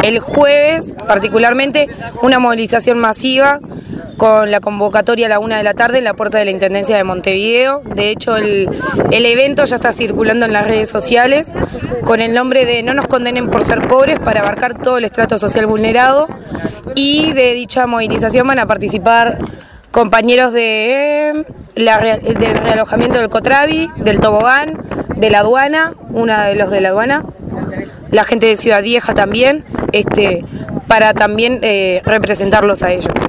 el jueves, particularmente, una movilización masiva con la convocatoria a la 1 de la tarde en la puerta de la Intendencia de Montevideo. De hecho, el evento ya está circulando en las redes sociales con el nombre de No nos condenen por ser pobres, para abarcar todo el estrato social vulnerado, y de dicha movilización van a participar compañeros del realojamiento del Cotrabi, del Tobogán, de la aduana, uno de los de la aduana, la gente de Ciudad Vieja también, para también representarlos a ellos.